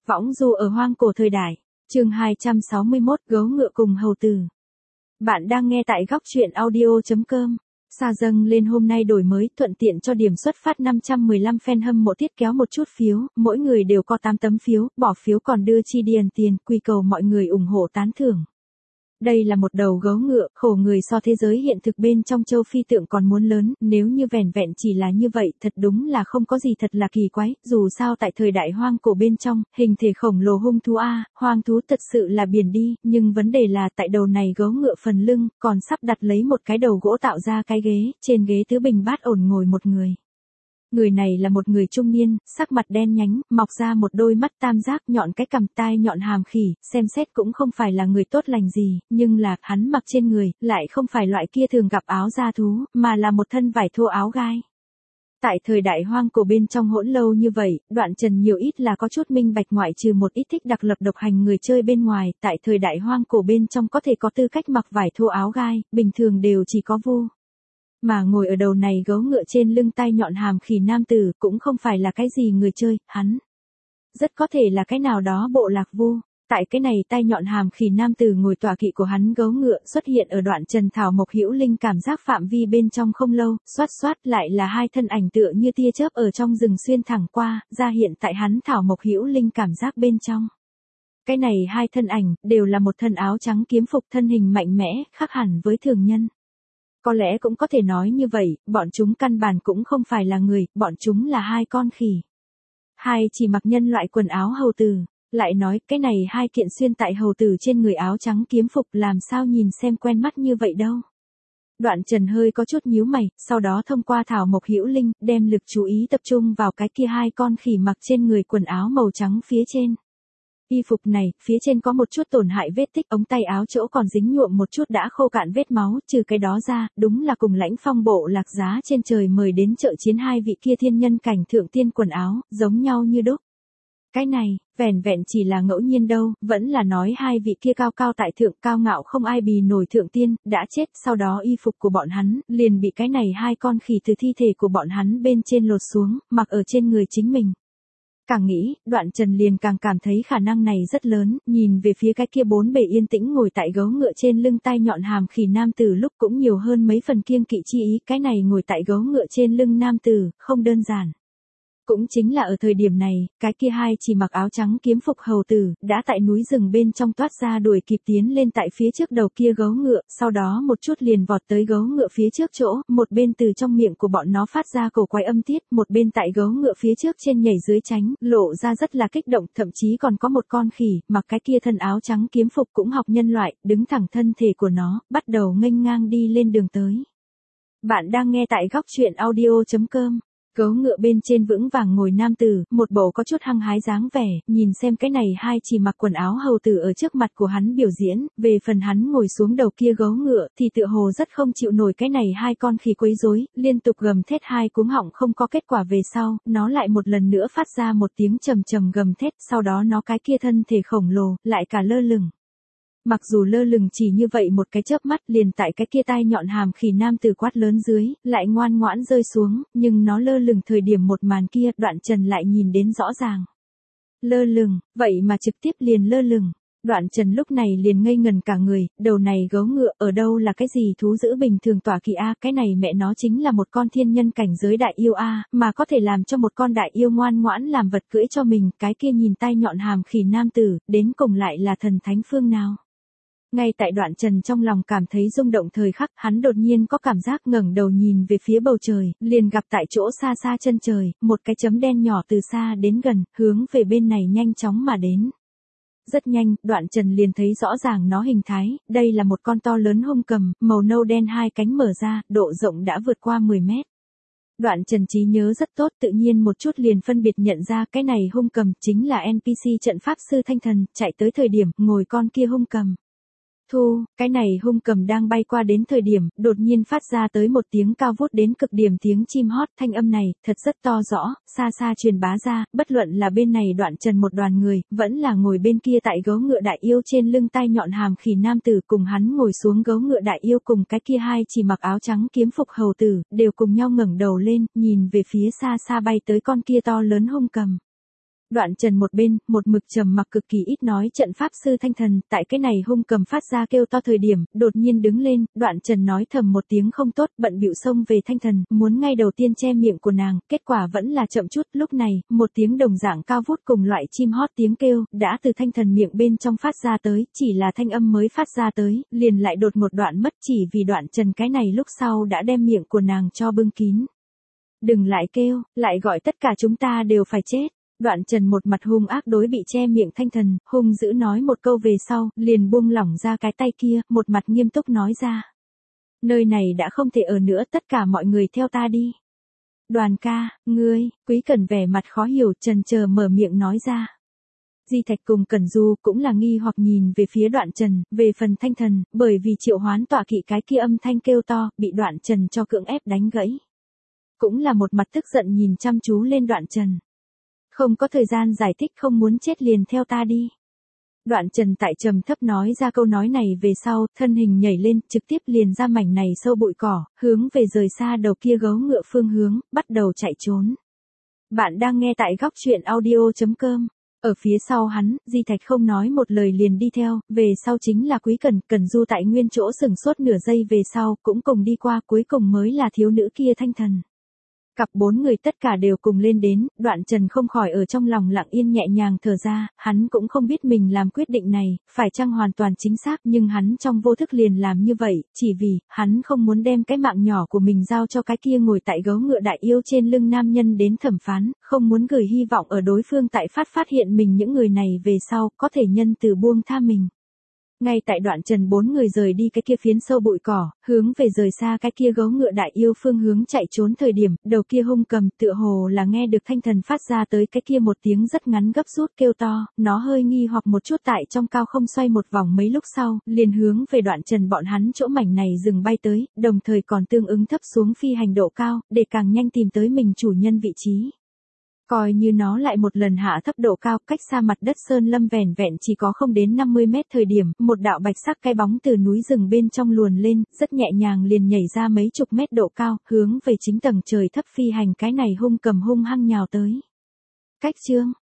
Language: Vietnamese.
Võng du ở hoang cổ thời đại. Chương 261, gấu ngựa cùng hầu tử. Bạn đang nghe tại góc truyện audio.com. Xa dâng lên hôm nay đổi mới, thuận tiện cho điểm xuất phát 515 fan hâm mộ tiết kéo một chút phiếu, mỗi người đều có 8 tấm phiếu, bỏ phiếu còn đưa chi điền tiền, quy cầu mọi người ủng hộ tán thưởng. Đây là một đầu gấu ngựa, khổ người so thế giới hiện thực bên trong châu Phi tượng còn muốn lớn, nếu như vẻn vẹn chỉ là như vậy, thật đúng là không có gì thật là kỳ quái, dù sao tại thời đại hoang cổ bên trong, hình thể khổng lồ hung thú hoang thú thật sự là biển đi, nhưng vấn đề là tại đầu này gấu ngựa phần lưng, còn sắp đặt lấy một cái đầu gỗ tạo ra cái ghế, trên ghế tứ bình bát ổn ngồi một người. Người này là một người trung niên, sắc mặt đen nhánh, mọc ra một đôi mắt tam giác, nhọn cái cằm, tai nhọn hàm khỉ, xem xét cũng không phải là người tốt lành gì, nhưng là, hắn mặc trên người, lại không phải loại kia thường gặp áo da thú, mà là một thân vải thô áo gai. Tại thời đại hoang cổ bên trong hỗn lâu như vậy, Đoạn Trần nhiều ít là có chút minh bạch, ngoại trừ một ít thích đặc lập độc hành người chơi bên ngoài, tại thời đại hoang cổ bên trong có thể có tư cách mặc vải thô áo gai, bình thường đều chỉ có Vu. Mà ngồi ở đầu này gấu ngựa trên lưng tai nhọn hàm khỉ nam tử cũng không phải là cái gì người chơi, hắn rất có thể là cái nào đó bộ lạc Vu. Tại cái này tai nhọn hàm khỉ nam tử ngồi tọa kỵ của hắn gấu ngựa xuất hiện ở Đoạn Trần Thảo Mộc Hữu Linh cảm giác phạm vi bên trong không lâu, xoát xoát lại là hai thân ảnh tựa như tia chớp ở trong rừng xuyên thẳng qua, ra hiện tại hắn Thảo Mộc Hữu Linh cảm giác bên trong. Cái này hai thân ảnh đều là một thân áo trắng kiếm phục, thân hình mạnh mẽ, khác hẳn với thường nhân. Có lẽ cũng có thể nói như vậy, bọn chúng căn bản cũng không phải là người, bọn chúng là hai con khỉ. Hai chỉ mặc nhân loại quần áo hầu tử, lại nói cái này hai kiện xuyên tại hầu tử trên người áo trắng kiếm phục làm sao nhìn xem quen mắt như vậy đâu. Đoạn Trần hơi có chút nhíu mày, sau đó thông qua Thảo Mộc Hữu Linh, đem lực chú ý tập trung vào cái kia hai con khỉ mặc trên người quần áo màu trắng phía trên. Y phục này, phía trên có một chút tổn hại vết tích, ống tay áo chỗ còn dính nhuộm một chút đã khô cạn vết máu, trừ cái đó ra, đúng là cùng Lãnh Phong bộ lạc giá trên trời mời đến chợ chiến hai vị kia thiên nhân cảnh thượng tiên quần áo, giống nhau như đúc. Cái này, vẻn vẹn chỉ là ngẫu nhiên đâu, vẫn là nói hai vị kia cao cao tại thượng, cao ngạo không ai bì nổi thượng tiên, đã chết, sau đó y phục của bọn hắn, liền bị cái này hai con khỉ từ thi thể của bọn hắn bên trên lột xuống, mặc ở trên người chính mình. Càng nghĩ, Đoạn Trần liền càng cảm thấy khả năng này rất lớn, nhìn về phía cái kia bốn bề yên tĩnh ngồi tại gấu ngựa trên lưng tai nhọn hàm khỉ nam tử lúc cũng nhiều hơn mấy phần kiêng kỵ chi ý, cái này ngồi tại gấu ngựa trên lưng nam tử, không đơn giản. Cũng chính là ở thời điểm này, cái kia hai chỉ mặc áo trắng kiếm phục hầu tử, đã tại núi rừng bên trong toát ra đuổi kịp tiến lên tại phía trước đầu kia gấu ngựa, sau đó một chút liền vọt tới gấu ngựa phía trước chỗ, một bên từ trong miệng của bọn nó phát ra cổ quái âm tiết, một bên tại gấu ngựa phía trước trên nhảy dưới tránh, lộ ra rất là kích động, thậm chí còn có một con khỉ, mặc cái kia thân áo trắng kiếm phục cũng học nhân loại, đứng thẳng thân thể của nó, bắt đầu nghênh ngang đi lên đường tới. Bạn đang nghe tại góc truyện audio.com. Gấu ngựa bên trên vững vàng ngồi nam tử, một bộ có chút hăng hái dáng vẻ, nhìn xem cái này hai chỉ mặc quần áo hầu tử ở trước mặt của hắn biểu diễn, về phần hắn ngồi xuống đầu kia gấu ngựa thì tựa hồ rất không chịu nổi cái này hai con khỉ quấy rối, liên tục gầm thét hai cuống họng không có kết quả về sau, nó lại một lần nữa phát ra một tiếng trầm trầm gầm thét, sau đó nó cái kia thân thể khổng lồ, lại cả lơ lửng. Mặc dù lơ lửng chỉ như vậy một cái chớp mắt liền tại cái kia tai nhọn hàm khỉ nam tử quát lớn dưới, lại ngoan ngoãn rơi xuống, nhưng nó lơ lửng thời điểm một màn kia, Đoạn Trần lại nhìn đến rõ ràng. Lơ lửng, vậy mà trực tiếp liền lơ lửng. Đoạn Trần lúc này liền ngây ngần cả người, đầu này gấu ngựa ở đâu là cái gì thú dữ bình thường tỏa kỵ cái này mẹ nó chính là một con thiên nhân cảnh giới đại yêu mà có thể làm cho một con đại yêu ngoan ngoãn làm vật cưỡi cho mình, cái kia nhìn tai nhọn hàm khỉ nam tử, đến cùng lại là thần thánh phương nào. Ngay tại Đoạn Trần trong lòng cảm thấy rung động thời khắc, hắn đột nhiên có cảm giác ngẩng đầu nhìn về phía bầu trời, liền gặp tại chỗ xa xa chân trời, một cái chấm đen nhỏ từ xa đến gần, hướng về bên này nhanh chóng mà đến. Rất nhanh, Đoạn Trần liền thấy rõ ràng nó hình thái, đây là một con to lớn hung cầm, màu nâu đen hai cánh mở ra, độ rộng đã vượt qua 10 mét. Đoạn Trần trí nhớ rất tốt, tự nhiên một chút liền phân biệt nhận ra cái này hung cầm chính là NPC trận pháp sư Thanh Thần, chạy tới thời điểm ngồi con kia hung cầm. Cái này hung cầm đang bay qua đến thời điểm, đột nhiên phát ra tới một tiếng cao vút đến cực điểm tiếng chim hót, thanh âm này, thật rất to rõ, xa xa truyền bá ra, bất luận là bên này Đoạn Trần một đoàn người, vẫn là ngồi bên kia tại gấu ngựa đại yêu trên lưng tai nhọn hàm khỉ nam tử cùng hắn ngồi xuống gấu ngựa đại yêu cùng cái kia hai chỉ mặc áo trắng kiếm phục hầu tử, đều cùng nhau ngẩng đầu lên, nhìn về phía xa xa bay tới con kia to lớn hung cầm. Đoạn Trần một bên, một mực trầm mặc cực kỳ ít nói trận pháp sư Thanh Thần, tại cái này hung cầm phát ra kêu to thời điểm, đột nhiên đứng lên, Đoạn Trần nói thầm một tiếng không tốt, bận bịu xông về Thanh Thần, muốn ngay đầu tiên che miệng của nàng, kết quả vẫn là chậm chút, lúc này, một tiếng đồng dạng cao vút cùng loại chim hót tiếng kêu, đã từ Thanh Thần miệng bên trong phát ra tới, chỉ là thanh âm mới phát ra tới, liền lại đột một đoạn mất chỉ vì Đoạn Trần cái này lúc sau đã đem miệng của nàng cho bưng kín. Đừng lại kêu, lại gọi tất cả chúng ta đều phải chết. Đoạn Trần một mặt hung ác đối bị che miệng Thanh Thần, hung dữ nói một câu về sau, liền buông lỏng ra cái tay kia, một mặt nghiêm túc nói ra. Nơi này đã không thể ở nữa, tất cả mọi người theo ta đi. Đoàn ca, ngươi, Quý Cẩn vẻ mặt khó hiểu, chần chờ mở miệng nói ra. Di Thạch cùng Cẩn Du cũng là nghi hoặc nhìn về phía Đoạn Trần, về phần Thanh Thần, bởi vì triệu hoán tọa kỵ cái kia âm thanh kêu to, bị Đoạn Trần cho cưỡng ép đánh gãy. Cũng là một mặt tức giận nhìn chăm chú lên Đoạn Trần. Không có thời gian giải thích, không muốn chết liền theo ta đi. Đoạn Trần tại trầm thấp nói ra câu nói này về sau, thân hình nhảy lên, trực tiếp liền ra mảnh này sâu bụi cỏ, hướng về rời xa đầu kia gấu ngựa phương hướng, bắt đầu chạy trốn. Bạn đang nghe tại góc truyện audio.com. Ở phía sau hắn, Di Thạch không nói một lời liền đi theo, về sau chính là Quý Cẩn Du tại nguyên chỗ sừng sốt nửa giây về sau, cũng cùng đi qua, cuối cùng mới là thiếu nữ kia Thanh Thần. Cặp bốn người tất cả đều cùng lên đến, Đoạn Trần không khỏi ở trong lòng lặng yên nhẹ nhàng thở ra, hắn cũng không biết mình làm quyết định này, phải chăng hoàn toàn chính xác, nhưng hắn trong vô thức liền làm như vậy, chỉ vì, hắn không muốn đem cái mạng nhỏ của mình giao cho cái kia ngồi tại gấu ngựa đại yêu trên lưng nam nhân đến thẩm phán, không muốn gửi hy vọng ở đối phương tại phát hiện mình những người này về sau, có thể nhân từ buông tha mình. Ngay tại Đoạn Trần bốn người rời đi cái kia phiến sâu bụi cỏ, hướng về rời xa cái kia gấu ngựa đại yêu phương hướng chạy trốn thời điểm, đầu kia hung cầm tựa hồ là nghe được Thanh Thần phát ra tới cái kia một tiếng rất ngắn gấp rút kêu to, nó hơi nghi hoặc một chút tại trong cao không xoay một vòng mấy lúc sau, liền hướng về Đoạn Trần bọn hắn chỗ mảnh này dừng bay tới, đồng thời còn tương ứng thấp xuống phi hành độ cao, để càng nhanh tìm tới mình chủ nhân vị trí. Coi như nó lại một lần hạ thấp độ cao, cách xa mặt đất sơn lâm vẻn vẹn chỉ có không đến 50 mét thời điểm, một đạo bạch sắc cái bóng từ núi rừng bên trong luồn lên, rất nhẹ nhàng liền nhảy ra mấy chục mét độ cao, hướng về chính tầng trời thấp phi hành cái này hung cầm hung hăng nhào tới. Cách chương